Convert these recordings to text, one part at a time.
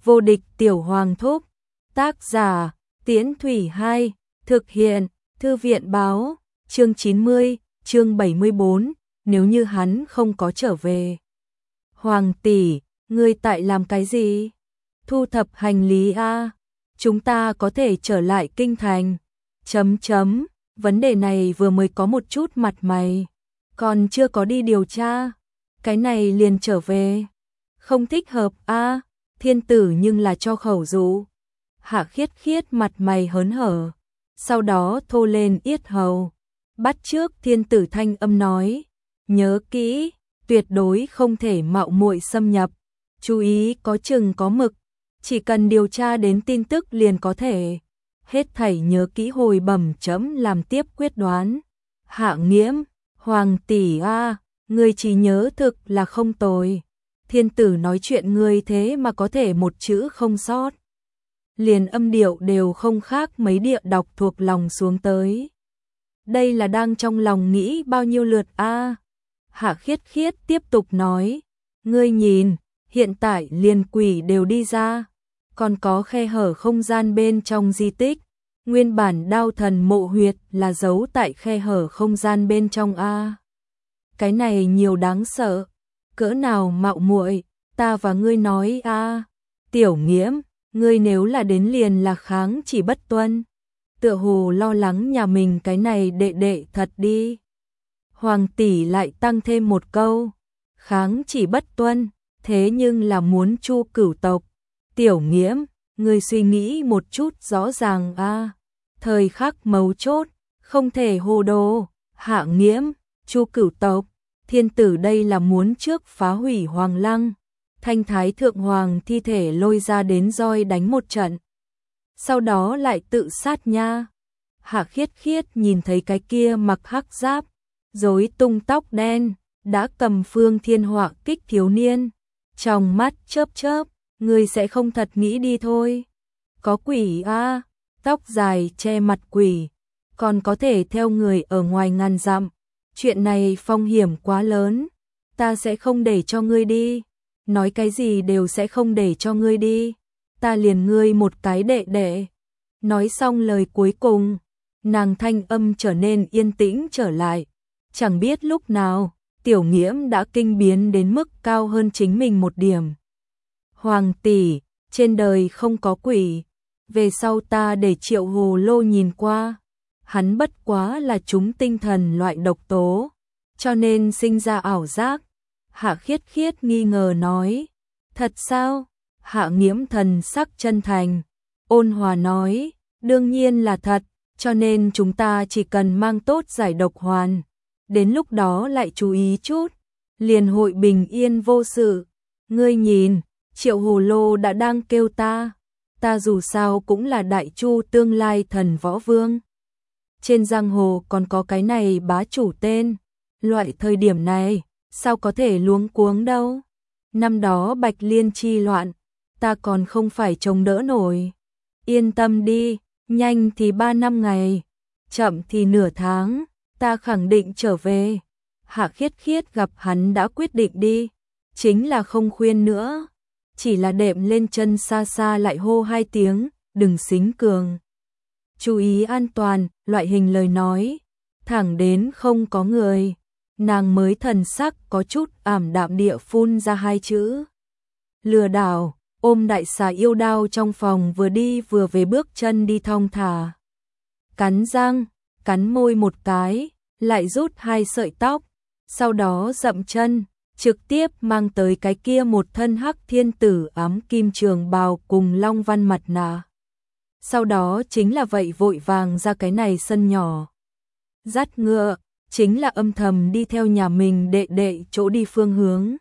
Vô địch tiểu hoàng thúc. Tác giả, Tiễn Thủy 2, thực hiện, Thư viện báo, chương 90, chương 74, nếu như hắn không có trở về. Hoàng tỷ, ngươi tại làm cái gì? Thu thập hành lý a, chúng ta có thể trở lại kinh thành. Vấn đề này vừa mới có một chút mặt mày, còn chưa có đi điều tra, cái này liền trở về. Không thích hợp a. Thiên tử nhưng là cho khẩu dụ. Hạ Khiết Khiết mặt mày hớn hở, sau đó thô lên yết hầu, bắt trước thiên tử thanh âm nói, nhớ kỹ, tuyệt đối không thể mạo muội xâm nhập, chú ý có chừng có mực, chỉ cần điều tra đến tin tức liền có thể. Hết thảy nhớ kỹ hồi bẩm chấm làm tiếp quyết đoán. Hạ Nghiễm, hoàng tỷ a, ngươi chỉ nhớ thực là không tồi. Thiên tử nói chuyện ngươi thế mà có thể một chữ không sót. Liền âm điệu đều không khác mấy địa đọc thuộc lòng xuống tới. Đây là đang trong lòng nghĩ bao nhiêu lượt a. Hạ Khiết Khiết tiếp tục nói, ngươi nhìn, hiện tại liền quỷ đều đi ra, còn có khe hở không gian bên trong di tích. Nguyên bản Đao Thần mộ huyệt là giấu tại khe hở không gian bên trong a. Cái này nhiều đáng sợ, cỡ nào mạo muội, ta và ngươi nói a. Tiểu Nghiễm, ngươi nếu là đến liền là kháng chỉ bất tuân. Tựa hồ lo lắng nhà mình cái này đệ đệ thật đi. Hoàng tỷ lại tăng thêm một câu, kháng chỉ bất tuân, thế nhưng là muốn chu cửu tộc. Tiểu Nghiễm, ngươi suy nghĩ một chút rõ ràng a. Thời khắc mấu chốt, không thể hồ đồ. Hạ Nghiễm, chu cửu tộc, thiên tử đây là muốn trước phá hủy Hoàng Lăng, thanh thái thượng hoàng thi thể lôi ra đến roi đánh một trận, sau đó lại tự sát nha. Hạ Khiết Khiết nhìn thấy cái kia mặc hắc giáp, rối tung tóc đen, đã cầm phương thiên họa kích thiếu niên, trong mắt chớp chớp, ngươi sẽ không thật nghĩ đi thôi. Có quỷ a, tóc dài che mặt quỷ, còn có thể theo người ở ngoài ngàn dặm. Chuyện này phong hiểm quá lớn, ta sẽ không để cho ngươi đi. Nói cái gì đều sẽ không để cho ngươi đi. Ta liền ngươi một cái đệ đệ. Nói xong lời cuối cùng, nàng thanh âm trở nên yên tĩnh trở lại. Chẳng biết lúc nào, Tiểu Nghiễm đã kinh biến đến mức cao hơn chính mình một điểm. Hoàng tỷ, trên đời không có quỷ. Về sau ta để Triệu Hồ Lô nhìn qua. Hắn bất quá là chúng tinh thần loại độc tố, cho nên sinh ra ảo giác. Hạ Khiết Khiết nghi ngờ nói, thật sao? Hạ Nghiễm thần sắc chân thành, ôn hòa nói, đương nhiên là thật, cho nên chúng ta chỉ cần mang tốt giải độc hoàn, đến lúc đó lại chú ý chút, liền hội bình yên vô sự. Ngươi nhìn, Triệu Hồ Lô đã đang kêu ta dù sao cũng là Đại Chu tương lai thần võ vương. Trên giang hồ còn có cái này bá chủ tên, loại thời điểm này, sao có thể luống cuống đâu. Năm đó Bạch Liên chi loạn, ta còn không phải chống đỡ nổi. Yên tâm đi, nhanh thì 3 năm ngày, chậm thì nửa tháng, ta khẳng định trở về. Hạ Khiết Khiết gặp hắn đã quyết định đi, chính là không khuyên nữa, chỉ là đệm lên chân xa xa lại hô 2 tiếng, đừng xính cường. Chú ý an toàn, loại hình lời nói, thẳng đến không có người, nàng mới thần sắc có chút ảm đạm địa phun ra 2 chữ. Lừa đảo, ôm đại xà yêu đao trong phòng vừa đi vừa về bước chân đi thong thả. Cắn răng, cắn môi một cái, lại rút 2 sợi tóc, sau đó dậm chân, trực tiếp mang tới cái kia một thân hắc thiên tử ám kim trường bào cùng long văn mặt nạ. Sau đó chính là vậy vội vàng ra cái này sân nhỏ. Dắt ngựa, chính là âm thầm đi theo nhà mình đệ đệ chỗ đi phương hướng.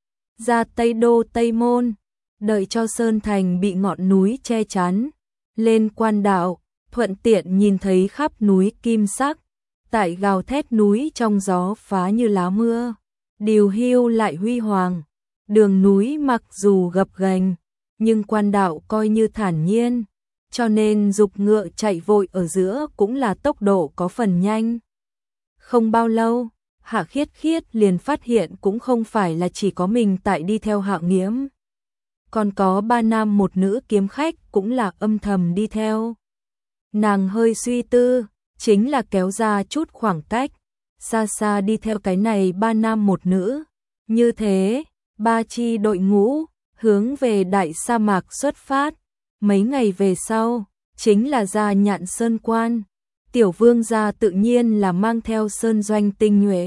Ra Tây Đô Tây Môn, đợi cho Sơn Thành bị ngọn núi che chắn. Lên quan đạo, thuận tiện nhìn thấy khắp núi kim sắc. Tại gào thét núi trong gió phá như lá mưa. Điều hưu lại huy hoàng. Đường núi mặc dù gập ghềnh, nhưng quan đạo coi như thản nhiên. Cho nên dục ngựa chạy vội ở giữa cũng là tốc độ có phần nhanh. Không bao lâu, Hạ Khiết Khiết liền phát hiện cũng không phải là chỉ có mình tại đi theo Hạ Nghiễm. còn có 3 nam một nữ kiếm khách cũng là âm thầm đi theo. Nàng hơi suy tư, chính là kéo ra chút khoảng cách, xa xa đi theo cái này 3 nam một nữ. Như thế, 3 chi đội ngũ, hướng về đại sa mạc xuất phát. Mấy ngày về sau, chính là ra Nhạn Sơn Quan. Tiểu vương gia tự nhiên là mang theo sơn doanh tinh nhuệ.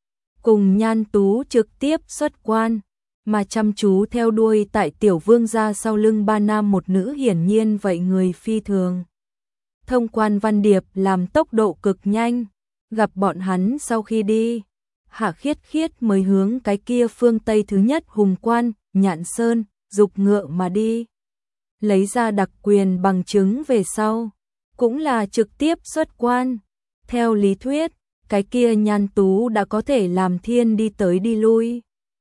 Cùng Nhan Tú trực tiếp xuất quan, mà chăm chú theo đuôi tại tiểu vương gia sau lưng 3 nam một nữ hiển nhiên vậy người phi thường. Thông quan Văn Điệp làm tốc độ cực nhanh, gặp bọn hắn sau khi đi. Hạ Khiết Khiết mới hướng cái kia phương Tây thứ nhất hùng quan, Nhạn Sơn, dục ngựa mà đi. Lấy ra đặc quyền bằng chứng về sau, cũng là trực tiếp xuất quan. Theo lý thuyết, cái kia Nhan Tú đã có thể làm thiên đi tới đi lui.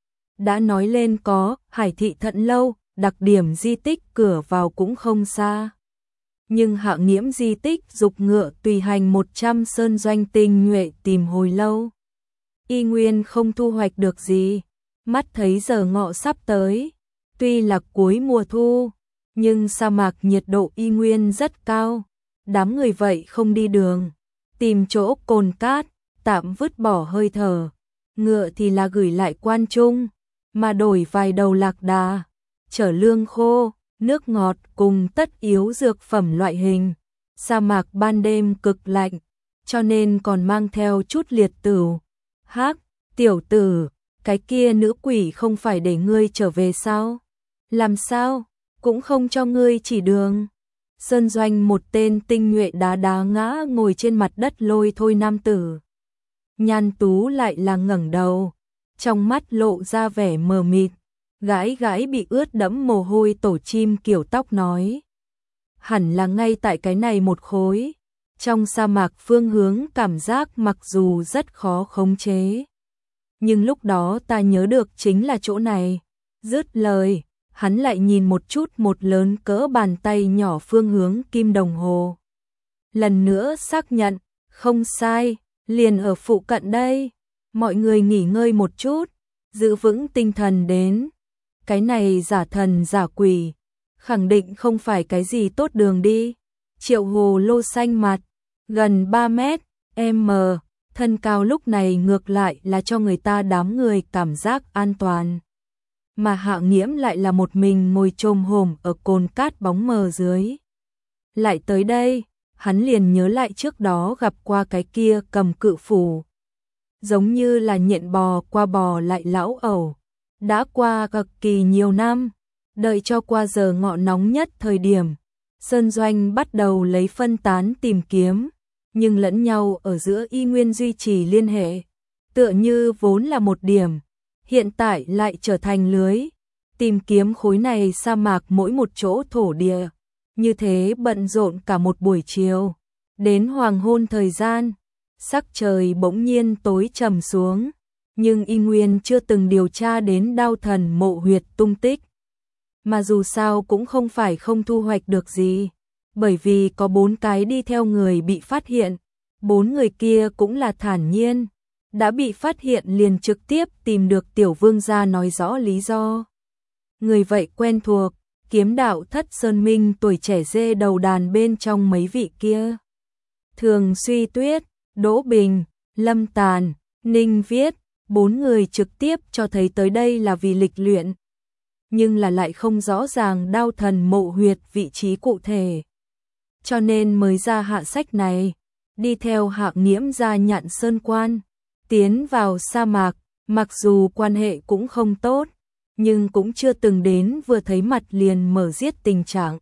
Đã nói lên có Hải Thị Thận Lâu, đặc điểm di tích cửa vào cũng không xa. Nhưng Hạ Nghiễm di tích dục ngựa tùy hành 100 sơn doanh tinh nhuệ tìm hồi lâu. Y nguyên không thu hoạch được gì, mắt thấy giờ ngọ sắp tới. Tuy là cuối mùa thu, nhưng sa mạc nhiệt độ y nguyên rất cao. Đám người vậy không đi đường, tìm chỗ cồn cát, tạm vứt bỏ hơi thở. Ngựa thì là gửi lại quan trung, mà đổi vài đầu lạc đà, chở lương khô, nước ngọt cùng tất yếu dược phẩm loại hình. Sa mạc ban đêm cực lạnh, cho nên còn mang theo chút liệt tửu. Hắc, tiểu tử, cái kia nữ quỷ không phải để ngươi trở về sao? Làm sao? Cũng không cho ngươi chỉ đường. Sơn doanh một tên tinh nhuệ đá đá ngã ngồi trên mặt đất lôi thôi nam tử. Nhan Tú lại là ngẩng đầu, trong mắt lộ ra vẻ mờ mịt, gãi gãi bị ướt đẫm mồ hôi tổ chim kiểu tóc nói. Hẳn là ngay tại cái này một khối, trong sa mạc phương hướng cảm giác mặc dù rất khó khống chế. Nhưng lúc đó ta nhớ được chính là chỗ này. Dứt lời, hắn lại nhìn một chút một lớn cỡ bàn tay nhỏ phương hướng kim đồng hồ. Lần nữa xác nhận, không sai, liền ở phụ cận đây. Mọi người nghỉ ngơi một chút, giữ vững tinh thần đến. Cái này giả thần giả quỷ, khẳng định không phải cái gì tốt đường đi. Triệu hồ lô xanh mặt, gần 3 mét, m, thân cao lúc này ngược lại là cho người ta đám người cảm giác an toàn. Mà Hạ Nghiễm lại là một mình ngồi chồm hổm ở cồn cát bóng mờ dưới. Lại tới đây, hắn liền nhớ lại trước đó gặp qua cái kia cầm cự phủ. Giống như là nhện bò qua bò lại lão ẩu. Đã qua cực kỳ nhiều năm, đợi cho qua giờ ngọ nóng nhất thời điểm. Sơn doanh bắt đầu lấy phân tán tìm kiếm, nhưng lẫn nhau ở giữa y nguyên duy trì liên hệ. Tựa như vốn là một điểm, hiện tại lại trở thành lưới. Tìm kiếm khối này sa mạc mỗi một chỗ thổ địa. Như thế bận rộn cả một buổi chiều. Đến hoàng hôn thời gian, sắc trời bỗng nhiên tối trầm xuống. Nhưng y nguyên chưa từng điều tra đến Đao Thần Mộ huyệt tung tích. Mà dù sao cũng không phải không thu hoạch được gì. Bởi vì có 4 cái đi theo người bị phát hiện. 4 người kia cũng là thản nhiên. Đã bị phát hiện liền trực tiếp tìm được tiểu vương gia nói rõ lý do. Người vậy quen thuộc, kiếm đạo Thất Sơn Minh tuổi trẻ dê đầu đàn bên trong mấy vị kia. Thường Suy Tuyết, Đỗ Bình, Lâm Tàn, Ninh Viết, 4 người trực tiếp cho thấy tới đây là vì lịch luyện. Nhưng là lại không rõ ràng Đao Thần Mộ huyệt vị trí cụ thể. Cho nên mới ra hạ sách này, đi theo Hạ Nghiễm ra Nhạn Sơn Quan, tiến vào sa mạc, mặc dù quan hệ cũng không tốt, nhưng cũng chưa từng đến vừa thấy mặt liền mở giết tình trạng.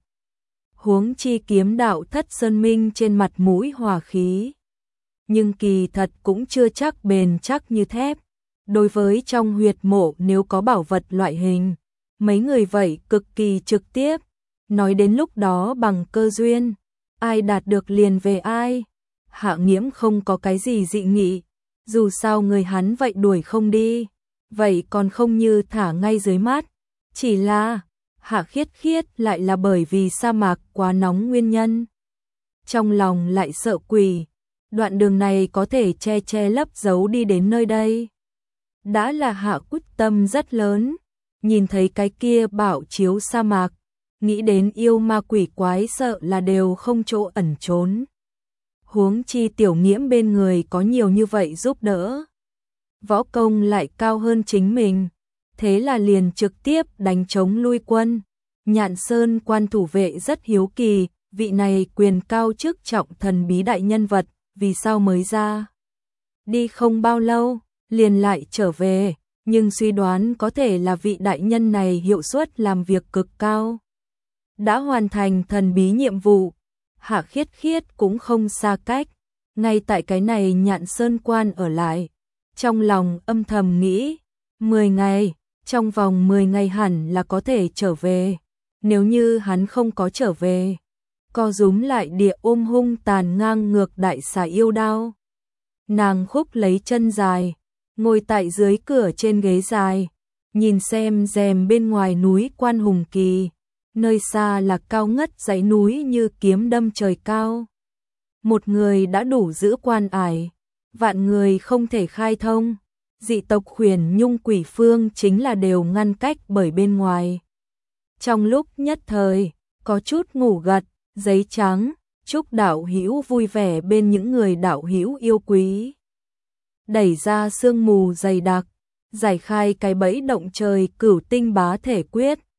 Huống chi kiếm đạo Thất Sơn Minh trên mặt mũi hòa khí, nhưng kỳ thật cũng chưa chắc bền chắc như thép. Đối với trong huyệt mộ nếu có bảo vật loại hình, mấy người vậy cực kỳ trực tiếp, nói đến lúc đó bằng cơ duyên, ai đạt được liền về ai. Hạ Nghiễm không có cái gì dị nghị, dù sao người hắn vậy đuổi không đi, vậy còn không như thả ngay dưới mắt. Chỉ là Hạ Khiết Khiết lại là bởi vì sa mạc quá nóng nguyên nhân, trong lòng lại sợ quỷ. Đoạn đường này có thể che lấp giấu đi đến nơi đây, đã là hạ quyết tâm rất lớn. nhìn thấy cái kia bảo chiếu sa mạc, nghĩ đến yêu ma quỷ quái sợ là đều không chỗ ẩn trốn. Huống chi Tiểu Nghiễm bên người có nhiều như vậy giúp đỡ. Võ công lại cao hơn chính mình, thế là liền trực tiếp đánh chống lui quân. Nhạn Sơn quan thủ vệ rất hiếu kỳ, vị này quyền cao chức trọng thần bí đại nhân vật, vì sao mới ra? Đi không bao lâu, liền lại trở về, nhưng suy đoán có thể là vị đại nhân này hiệu suất làm việc cực cao. Đã hoàn thành thần bí nhiệm vụ, Hạ Khiết Khiết cũng không xa cách, ngay tại cái này Nhạn Sơn quan ở lại. Trong lòng âm thầm nghĩ, 10 ngày, trong vòng 10 ngày hẳn là có thể trở về. Nếu như hắn không có trở về, co rúm lại địa ôm hung tàn ngang ngược đại xà yêu đao. Nàng khúc lấy chân dài, ngồi tại dưới cửa trên ghế dài, nhìn xem rèm bên ngoài núi Quan Hùng Kỳ, nơi xa là cao ngất dãy núi như kiếm đâm trời cao. Một người đã đủ giữ quan ải, vạn người không thể khai thông, dị tộc Khuyển Nhung Quỷ Phương chính là đều ngăn cách bởi bên ngoài. Trong lúc nhất thời, có chút ngủ gật, giấy trắng, chúc đạo hữu vui vẻ bên những người đạo hữu yêu quý. Đẩy ra sương mù dày đặc, giải khai cái bẫy động trời Cửu Tinh Bá Thể Quyết,